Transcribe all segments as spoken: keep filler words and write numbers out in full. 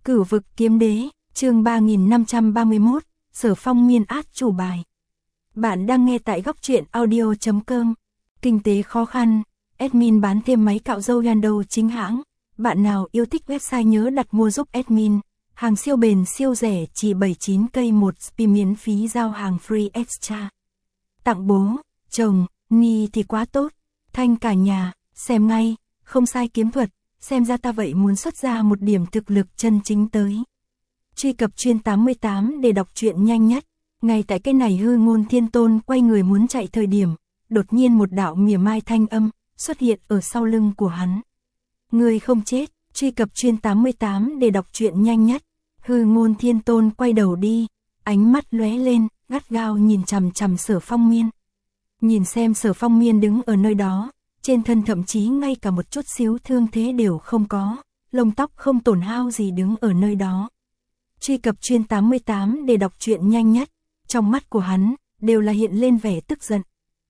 Cửu vực kiếm đế, chương ba nghìn năm trăm ba mươi mốt, Sở Phong miên át chủ bài. Bạn đang nghe tại góc truyện audio chấm com. Kinh tế khó khăn, admin bán thêm máy cạo râu Yando chính hãng. Bạn nào yêu thích website nhớ đặt mua giúp admin. Hàng siêu bền siêu rẻ chỉ bảy mươi chín cây một spi miễn phí giao hàng free extra. Tặng bố, chồng, Ni thì quá tốt. Thanh cả nhà, xem ngay, không sai kiếm thuật. Xem ra ta vậy muốn xuất ra một điểm thực lực chân chính tới. Truy cập chuyên tám mươi tám để đọc truyện nhanh nhất. Ngay tại cái này hư ngôn thiên tôn quay người muốn chạy thời điểm, đột nhiên một đạo mỉa mai thanh âm xuất hiện ở sau lưng của hắn. Người không chết, truy cập chuyên tám mươi tám để đọc truyện nhanh nhất. Hư ngôn thiên tôn quay đầu đi, ánh mắt lóe lên, gắt gao nhìn chằm chằm Sở Phong Miên. Nhìn xem Sở Phong Miên đứng ở nơi đó, trên thân thậm chí ngay cả một chút xíu thương thế đều không có, lông tóc không tổn hao gì đứng ở nơi đó. Truy cập chuyên tám mươi tám để đọc truyện nhanh nhất, trong mắt của hắn, đều là hiện lên vẻ tức giận.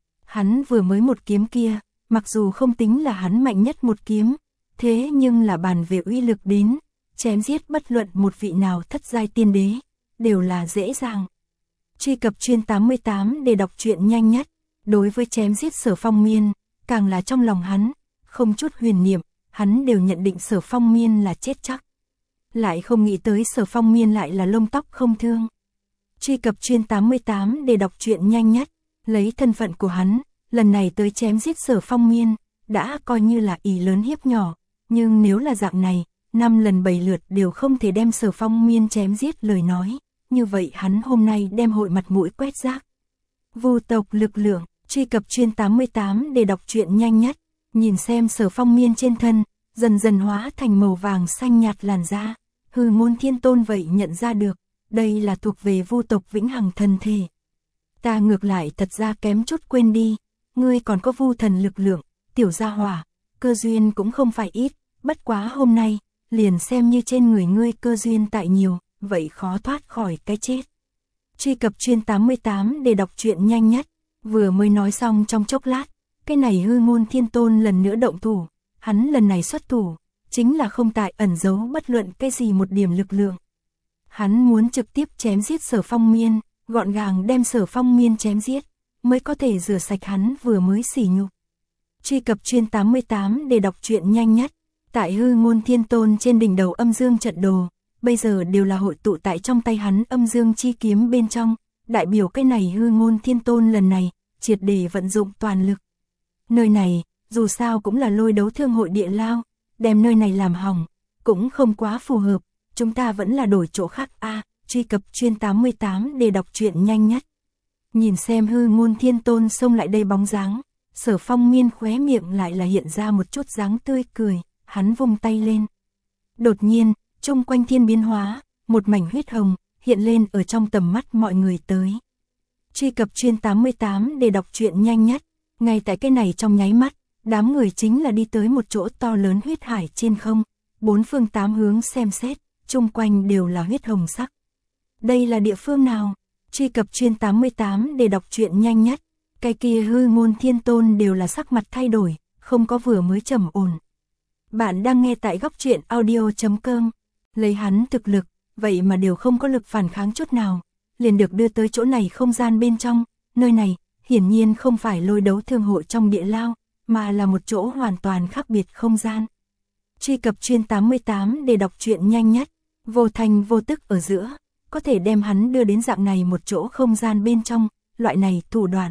Hắn vừa mới một kiếm kia, mặc dù không tính là hắn mạnh nhất một kiếm, thế nhưng là bàn về uy lực đến, chém giết bất luận một vị nào thất giai tiên đế, đều là dễ dàng. Truy cập chuyên tám mươi tám để đọc truyện nhanh nhất, đối với chém giết Sở Phong Miên, càng là trong lòng hắn, không chút huyền niệm, hắn đều nhận định Sở Phong Miên là chết chắc. Lại không nghĩ tới Sở Phong Miên lại là lông tóc không thương. Truy cập chuyên tám mươi tám để đọc truyện nhanh nhất, lấy thân phận của hắn, lần này tới chém giết Sở Phong Miên, đã coi như là ỷ lớn hiếp nhỏ, nhưng nếu là dạng này, năm lần bảy lượt đều không thể đem Sở Phong Miên chém giết lời nói, như vậy hắn hôm nay đem hội mặt mũi quét rác. Vu tộc lực lượng, truy cập chuyên tám mươi tám để đọc truyện nhanh nhất, nhìn xem Sở Phong Miên trên thân, dần dần hóa thành màu vàng xanh nhạt làn da, hư ngôn thiên tôn vậy nhận ra được, đây là thuộc về Vu tộc vĩnh hằng thần thể. Ta ngược lại thật ra kém chút quên đi, ngươi còn có Vu thần lực lượng, tiểu gia hỏa, cơ duyên cũng không phải ít, bất quá hôm nay, liền xem như trên người ngươi cơ duyên tại nhiều, vậy khó thoát khỏi cái chết. Truy cập chuyên tám mươi tám để đọc truyện nhanh nhất, vừa mới nói xong trong chốc lát, cái này hư ngôn thiên tôn lần nữa động thủ, hắn lần này xuất thủ, chính là không tại ẩn giấu bất luận cái gì một điểm lực lượng. Hắn muốn trực tiếp chém giết Sở Phong Miên, gọn gàng đem Sở Phong Miên chém giết, mới có thể rửa sạch hắn vừa mới sỉ nhục. Truy cập chuyên tám mươi tám để đọc truyện nhanh nhất, tại hư ngôn thiên tôn trên đỉnh đầu âm dương trận đồ, bây giờ đều là hội tụ tại trong tay hắn âm dương chi kiếm bên trong, đại biểu cái này hư ngôn thiên tôn lần này, triệt để vận dụng toàn lực. Nơi này, dù sao cũng là lôi đấu thương hội địa lao, đem nơi này làm hỏng, cũng không quá phù hợp, chúng ta vẫn là đổi chỗ khác a. À, truy cập chuyên tám mươi tám để đọc truyện nhanh nhất. Nhìn xem hư ngôn thiên tôn xông lại đây bóng dáng, Sở Phong Miên khóe miệng lại là hiện ra một chút dáng tươi cười, hắn vung tay lên. Đột nhiên, chung quanh thiên biến hóa, một mảnh huyết hồng, hiện lên ở trong tầm mắt mọi người tới. Truy cập chuyên tám mươi tám để đọc truyện nhanh nhất, ngay tại cái này trong nháy mắt, đám người chính là đi tới một chỗ to lớn huyết hải trên không, bốn phương tám hướng xem xét, chung quanh đều là huyết hồng sắc. Đây là địa phương nào? Truy cập chuyên tám mươi tám để đọc truyện nhanh nhất, cái kia hư ngôn thiên tôn đều là sắc mặt thay đổi, không có vừa mới trầm ổn. Bạn đang nghe tại góc truyện audio chấm com, lấy hắn thực lực, vậy mà đều không có lực phản kháng chút nào, liền được đưa tới chỗ này không gian bên trong, nơi này, hiển nhiên không phải lôi đấu thương hội trong địa lao, mà là một chỗ hoàn toàn khác biệt không gian. Truy cập chuyên tám mươi tám để đọc truyện nhanh nhất, vô thành vô tức ở giữa, có thể đem hắn đưa đến dạng này một chỗ không gian bên trong, loại này thủ đoạn.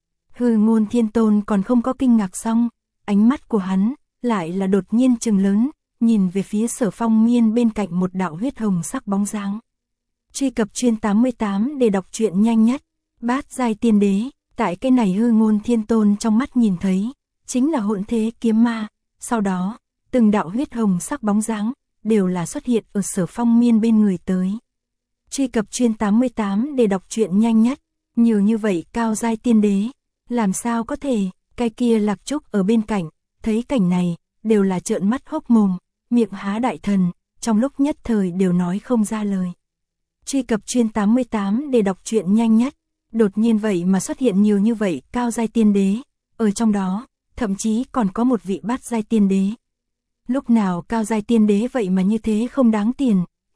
Hư ngôn thiên tôn còn không có kinh ngạc xong, ánh mắt của hắn, lại là đột nhiên trừng lớn, nhìn về phía Sở Phong Miên bên cạnh một đạo huyết hồng sắc bóng dáng. Truy cập chuyên tám mươi tám để đọc truyện nhanh nhất, bát giai tiên đế, tại cái này hư ngôn thiên tôn trong mắt nhìn thấy, chính là hỗn thế kiếm ma, sau đó, từng đạo huyết hồng sắc bóng dáng, đều là xuất hiện ở Sở Phong Miên bên người tới. Truy cập chuyên tám mươi tám để đọc truyện nhanh nhất, nhiều như vậy cao giai tiên đế, làm sao có thể, cái kia Lạc Trúc ở bên cạnh, thấy cảnh này, đều là trợn mắt hốc mồm, miệng há đại thần, trong lúc nhất thời đều nói không ra lời. Truy cập chuyên tám mươi tám để đọc truyện nhanh nhất, đột nhiên vậy mà xuất hiện nhiều như vậy cao giai tiên đế, ở trong đó, thậm chí còn có một vị bát giai tiên đế. Lúc nào cao giai tiên đế vậy mà như thế không đáng tiền,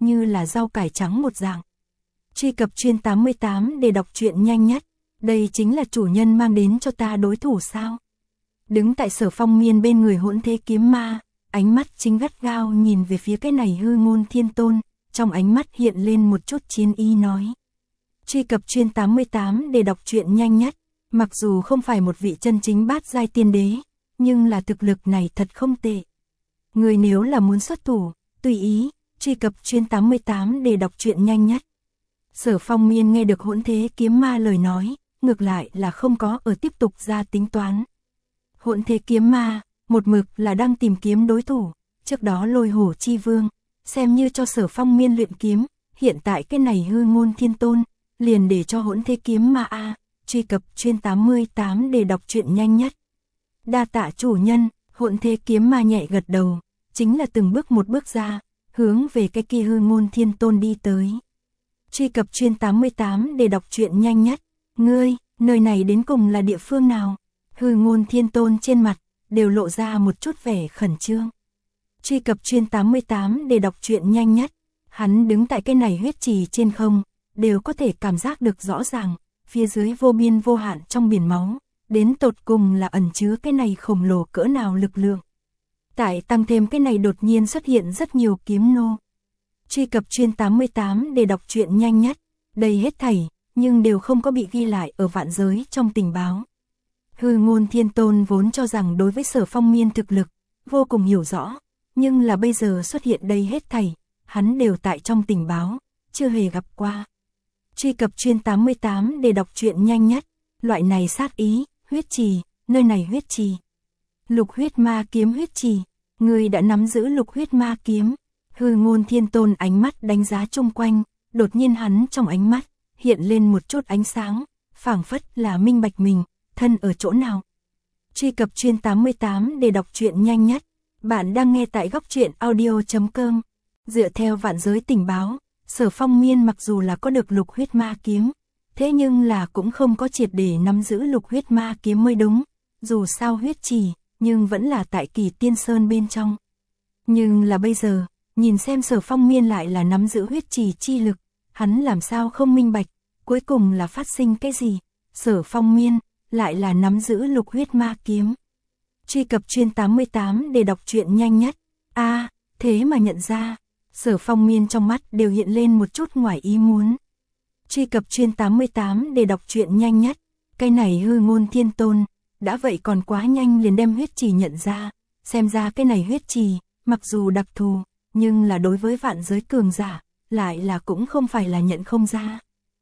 như là rau cải trắng một dạng. Truy cập chuyên tám mươi tám để đọc truyện nhanh nhất. Đây chính là chủ nhân mang đến cho ta đối thủ sao? Đứng tại Sở Phong Miên bên người Hỗn Thế Kiếm Ma, ánh mắt chính gắt gao nhìn về phía cái này Hư Ngôn Thiên Tôn, trong ánh mắt hiện lên một chút chiến ý nói. Truy cập chuyên tám mươi tám để đọc truyện nhanh nhất. Mặc dù không phải một vị chân chính bát giai tiên đế, nhưng là thực lực này thật không tệ. Người nếu là muốn xuất thủ, tùy ý, truy cập chuyên tám mươi tám để đọc truyện nhanh nhất. Sở Phong Miên nghe được Hỗn Thế Kiếm Ma lời nói, ngược lại là không có ở tiếp tục ra tính toán. Hỗn Thế Kiếm Ma, một mực là đang tìm kiếm đối thủ, trước đó Lôi Hổ Chi Vương, xem như cho Sở Phong Miên luyện kiếm, hiện tại cái này Hư Ngôn Thiên Tôn, liền để cho Hỗn Thế Kiếm Ma a, truy cập chuyên tám mươi tám để đọc truyện nhanh nhất. Đa tạ chủ nhân, Hỗn Thế Kiếm Ma nhẹ gật đầu, chính là từng bước một bước ra, hướng về cái kia Hư Ngôn Thiên Tôn đi tới. Truy cập chuyên tám mươi tám để đọc truyện nhanh nhất. Ngươi, nơi này đến cùng là địa phương nào? Hư Ngôn Thiên Tôn trên mặt đều lộ ra một chút vẻ khẩn trương. Truy cập chuyên tám mươi tám để đọc truyện nhanh nhất. Hắn đứng tại cái này huyết trì trên không, đều có thể cảm giác được rõ ràng, phía dưới vô biên vô hạn trong biển máu, đến tột cùng là ẩn chứa cái này khổng lồ cỡ nào lực lượng. Tại tăng thêm cái này đột nhiên xuất hiện rất nhiều kiếm nô. Truy cập chuyên tám mươi tám để đọc truyện nhanh nhất. Đây hết thảy, nhưng đều không có bị ghi lại ở vạn giới trong tình báo. Hư Ngôn Thiên Tôn vốn cho rằng đối với Sở Phong Miên thực lực, vô cùng hiểu rõ, nhưng là bây giờ xuất hiện đây hết thảy, hắn đều tại trong tình báo, chưa hề gặp qua. Truy cập chuyên tám mươi tám để đọc truyện nhanh nhất. Loại này sát ý, huyết trì, nơi này huyết trì. Lục huyết ma kiếm huyết trì, người đã nắm giữ lục huyết ma kiếm. Hư Ngôn Thiên Tôn ánh mắt đánh giá chung quanh, đột nhiên hắn trong ánh mắt hiện lên một chút ánh sáng, phảng phất là minh bạch mình, thân ở chỗ nào. Truy cập chuyên tám mươi tám để đọc truyện nhanh nhất. Bạn đang nghe tại góc truyện audio chấm com. Dựa theo vạn giới tình báo, Sở Phong Miên mặc dù là có được lục huyết ma kiếm, thế nhưng là cũng không có triệt để nắm giữ lục huyết ma kiếm mới đúng. Dù sao huyết trì, nhưng vẫn là tại Kỳ Tiên Sơn bên trong. Nhưng là bây giờ, nhìn xem Sở Phong Miên lại là nắm giữ huyết trì chi lực, hắn làm sao không minh bạch, cuối cùng là phát sinh cái gì? Sở Phong Miên lại là nắm giữ lục huyết ma kiếm. Truy cập chuyên tám mươi tám để đọc truyện nhanh nhất. A, à, thế mà nhận ra, Sở Phong Miên trong mắt đều hiện lên một chút ngoài ý muốn. Truy cập chuyên tám mươi tám để đọc truyện nhanh nhất. Cái này Hư Ngôn Thiên Tôn, đã vậy còn quá nhanh liền đem huyết trì nhận ra, xem ra cái này huyết trì, mặc dù đặc thù, nhưng là đối với vạn giới cường giả, lại là cũng không phải là nhận không ra.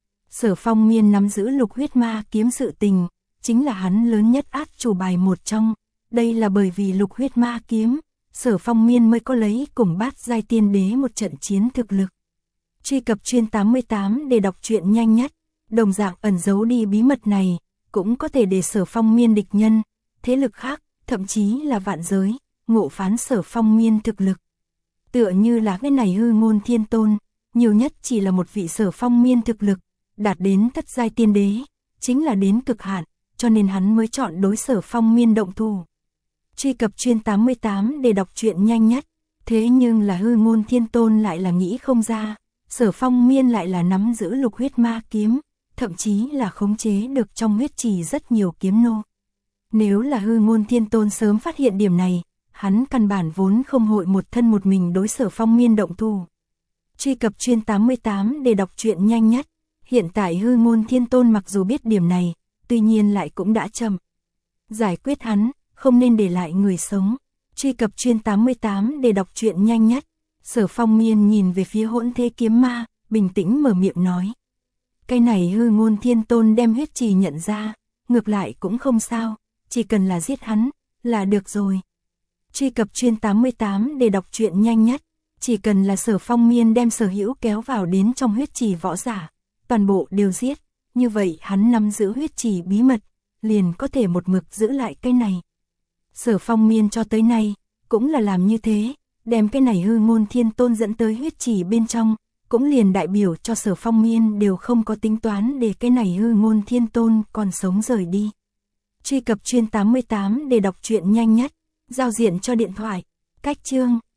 Sở Phong Miên nắm giữ lục huyết ma kiếm sự tình, chính là hắn lớn nhất át chủ bài một trong. Đây là bởi vì lục huyết ma kiếm, Sở Phong Miên mới có lấy cùng bát giai tiên đế một trận chiến thực lực. Truy cập chuyên tám mươi tám để đọc truyện nhanh nhất. Đồng dạng ẩn giấu đi bí mật này, cũng có thể để Sở Phong Miên địch nhân, thế lực khác, thậm chí là vạn giới, ngộ phán Sở Phong Miên thực lực. Tựa như là cái này Hư Ngôn Thiên Tôn, nhiều nhất chỉ là một vị Sở Phong Miên thực lực, đạt đến thất giai tiên đế, chính là đến cực hạn, cho nên hắn mới chọn đối Sở Phong Miên động thủ. Truy cập chuyên tám mươi tám để đọc truyện nhanh nhất. Thế nhưng là Hư Ngôn Thiên Tôn lại là nghĩ không ra, Sở Phong Miên lại là nắm giữ lục huyết ma kiếm, thậm chí là khống chế được trong huyết trì rất nhiều kiếm nô. Nếu là Hư Ngôn Thiên Tôn sớm phát hiện điểm này, hắn căn bản vốn không hội một thân một mình đối Sở Phong Miên động thủ. Truy cập chuyên tám mươi tám để đọc truyện nhanh nhất. Hiện tại Hư Ngôn Thiên Tôn mặc dù biết điểm này, tuy nhiên lại cũng đã chậm. Giải quyết hắn, không nên để lại người sống. Truy cập chuyên tám mươi tám để đọc truyện nhanh nhất. Sở Phong Miên nhìn về phía Hỗn Thế Kiếm Ma, bình tĩnh mở miệng nói. Cái này Hư Ngôn Thiên Tôn đem huyết trì nhận ra, ngược lại cũng không sao, chỉ cần là giết hắn, là được rồi. Truy cập chuyên tám mươi tám để đọc truyện nhanh nhất. Chỉ cần là Sở Phong Miên đem sở hữu kéo vào đến trong huyết trì võ giả, toàn bộ đều giết, như vậy hắn nắm giữ huyết trì bí mật, liền có thể một mực giữ lại cái này. Sở Phong Miên cho tới nay, cũng là làm như thế, đem cái này Hư Ngôn Thiên Tôn dẫn tới huyết trì bên trong, cũng liền đại biểu cho Sở Phong Miên đều không có tính toán để cái này Hư Ngôn Thiên Tôn còn sống rời đi. Truy cập chuyên tám mươi tám để đọc truyện nhanh nhất. Giao diện cho điện thoại. Cách chương